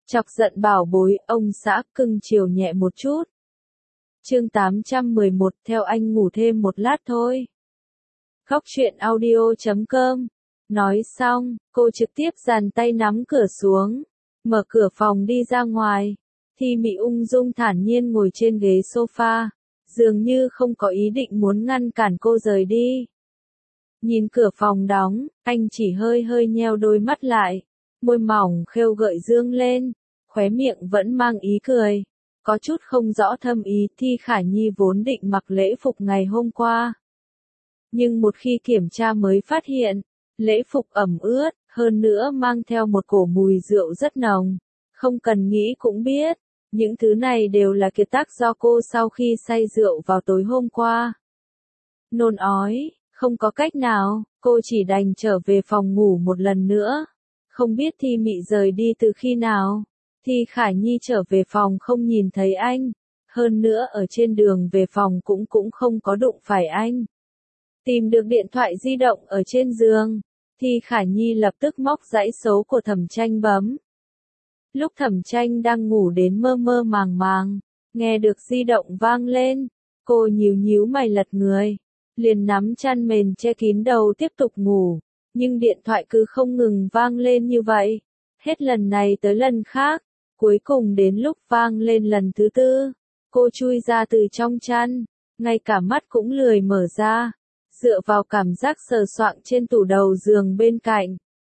Chọc giận bảo bối, ông xã cưng chiều nhẹ một chút. Chương 811, theo anh ngủ thêm một lát thôi. Khóc chuyện audio.com. Nói xong, cô trực tiếp dàn tay nắm cửa xuống, mở cửa phòng đi ra ngoài. Thi Mị ung dung thản nhiên ngồi trên ghế sofa, dường như không có ý định muốn ngăn cản cô rời đi. Nhìn cửa phòng đóng, anh chỉ hơi hơi nheo đôi mắt lại, môi mỏng khêu gợi dương lên, khóe miệng vẫn mang ý cười, có chút không rõ thâm ý. Thi Khả Nhi vốn định mặc lễ phục ngày hôm qua, nhưng một khi kiểm tra mới phát hiện, lễ phục ẩm ướt, hơn nữa mang theo một cổ mùi rượu rất nồng. Không cần nghĩ cũng biết, những thứ này đều là kiệt tác do cô sau khi say rượu vào tối hôm qua. Nôn ói, không có cách nào, cô chỉ đành trở về phòng ngủ một lần nữa. Không biết Thi Mị rời đi từ khi nào. Thi Khả Nhi trở về phòng không nhìn thấy anh, hơn nữa ở trên đường về phòng cũng không có đụng phải anh. Tìm được điện thoại di động ở trên giường, Thi Khả Nhi lập tức móc dãy số của Thẩm Tranh bấm. Lúc Thẩm Tranh đang ngủ đến mơ mơ màng màng, nghe được di động vang lên, cô nhíu nhíu mày lật người, liền nắm chăn mền che kín đầu tiếp tục ngủ, nhưng điện thoại cứ không ngừng vang lên như vậy, hết lần này tới lần khác, cuối cùng đến lúc vang lên lần thứ tư, cô chui ra từ trong chăn, ngay cả mắt cũng lười mở ra, dựa vào cảm giác sờ soạng trên tủ đầu giường bên cạnh.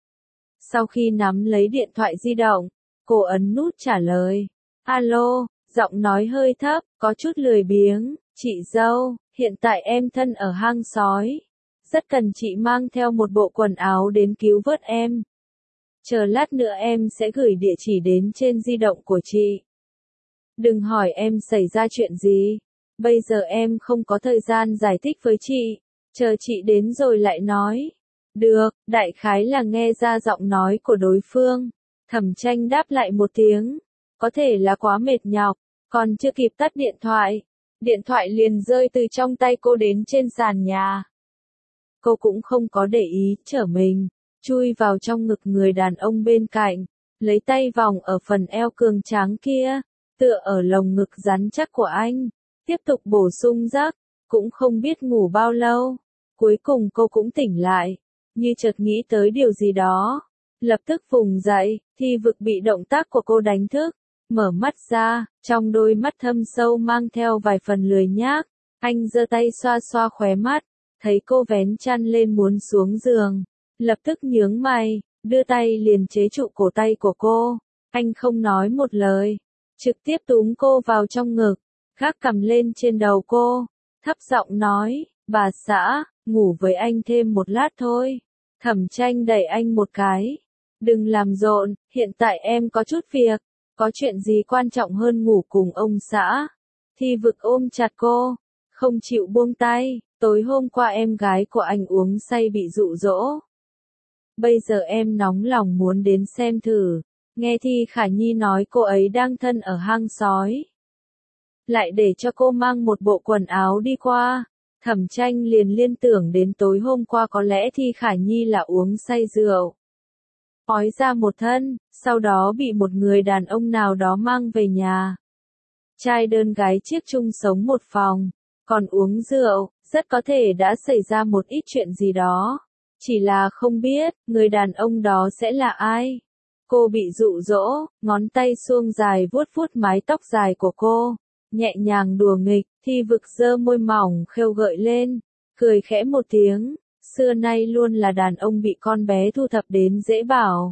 Sau khi nắm lấy điện thoại di động, cô ấn nút trả lời. Alo, giọng nói hơi thấp, có chút lười biếng. Chị dâu, hiện tại em thân ở hang sói, rất cần chị mang theo một bộ quần áo đến cứu vớt em. Chờ lát nữa em sẽ gửi địa chỉ đến trên di động của chị. Đừng hỏi em xảy ra chuyện gì, bây giờ em không có thời gian giải thích với chị, chờ chị đến rồi lại nói. Được, đại khái là nghe ra giọng nói của đối phương. Thẩm Tranh đáp lại một tiếng, có thể là quá mệt nhọc, còn chưa kịp tắt điện thoại liền rơi từ trong tay cô đến trên sàn nhà. Cô cũng không có để ý, trở mình, chui vào trong ngực người đàn ông bên cạnh, lấy tay vòng ở phần eo cường tráng kia, tựa ở lồng ngực rắn chắc của anh, tiếp tục bổ sung giấc, cũng không biết ngủ bao lâu. Cuối cùng cô cũng tỉnh lại, như chợt nghĩ tới điều gì đó, lập tức vùng dậy. Thi Vực bị động tác của cô đánh thức, mở mắt ra, trong đôi mắt thâm sâu mang theo vài phần lười nhác. Anh giơ tay xoa xoa khóe mắt, thấy cô vén chăn lên muốn xuống giường, lập tức nhướng mày, đưa tay liền chế trụ cổ tay của cô. Anh không nói một lời, trực tiếp túm cô vào trong ngực, gác cằm lên trên đầu cô, thấp giọng nói, bà xã, ngủ với anh thêm một lát thôi. Thẩm Tranh đẩy anh một cái, đừng làm rộn, hiện tại em có chút việc, có chuyện gì quan trọng hơn ngủ cùng ông xã. Thi Vực ôm chặt cô, không chịu buông tay, tối hôm qua em gái của anh uống say bị dụ dỗ. Bây giờ em nóng lòng muốn đến xem thử, nghe Thi Khả Nhi nói cô ấy đang thân ở hang sói. Lại để cho cô mang một bộ quần áo đi qua, Thẩm Tranh liền liên tưởng đến tối hôm qua có lẽ Thi Khả Nhi là uống say rượu, ói ra một thân, sau đó bị một người đàn ông nào đó mang về nhà. Trai đơn gái chiếc chung sống một phòng, còn uống rượu, rất có thể đã xảy ra một ít chuyện gì đó. Chỉ là không biết, người đàn ông đó sẽ là ai. Cô bị dụ dỗ, ngón tay suông dài vuốt vuốt mái tóc dài của cô, nhẹ nhàng đùa nghịch. Thi Vực giơ môi mỏng khêu gợi lên, cười khẽ một tiếng. Xưa nay luôn là đàn ông bị con bé thu thập đến dễ bảo.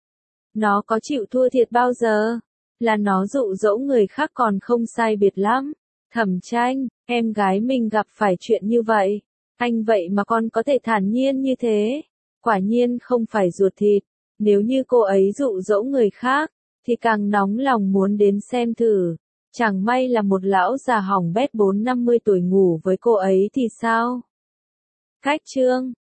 Nó có chịu thua thiệt bao giờ? Là nó dụ dỗ người khác còn không sai biệt lắm. Thẩm Tranh, em gái mình gặp phải chuyện như vậy, anh vậy mà con có thể thản nhiên như thế, quả nhiên không phải ruột thịt. Nếu như cô ấy dụ dỗ người khác, thì càng nóng lòng muốn đến xem thử. Chẳng may là một lão già hỏng bét 40-50 tuổi ngủ với cô ấy thì sao? Cách chương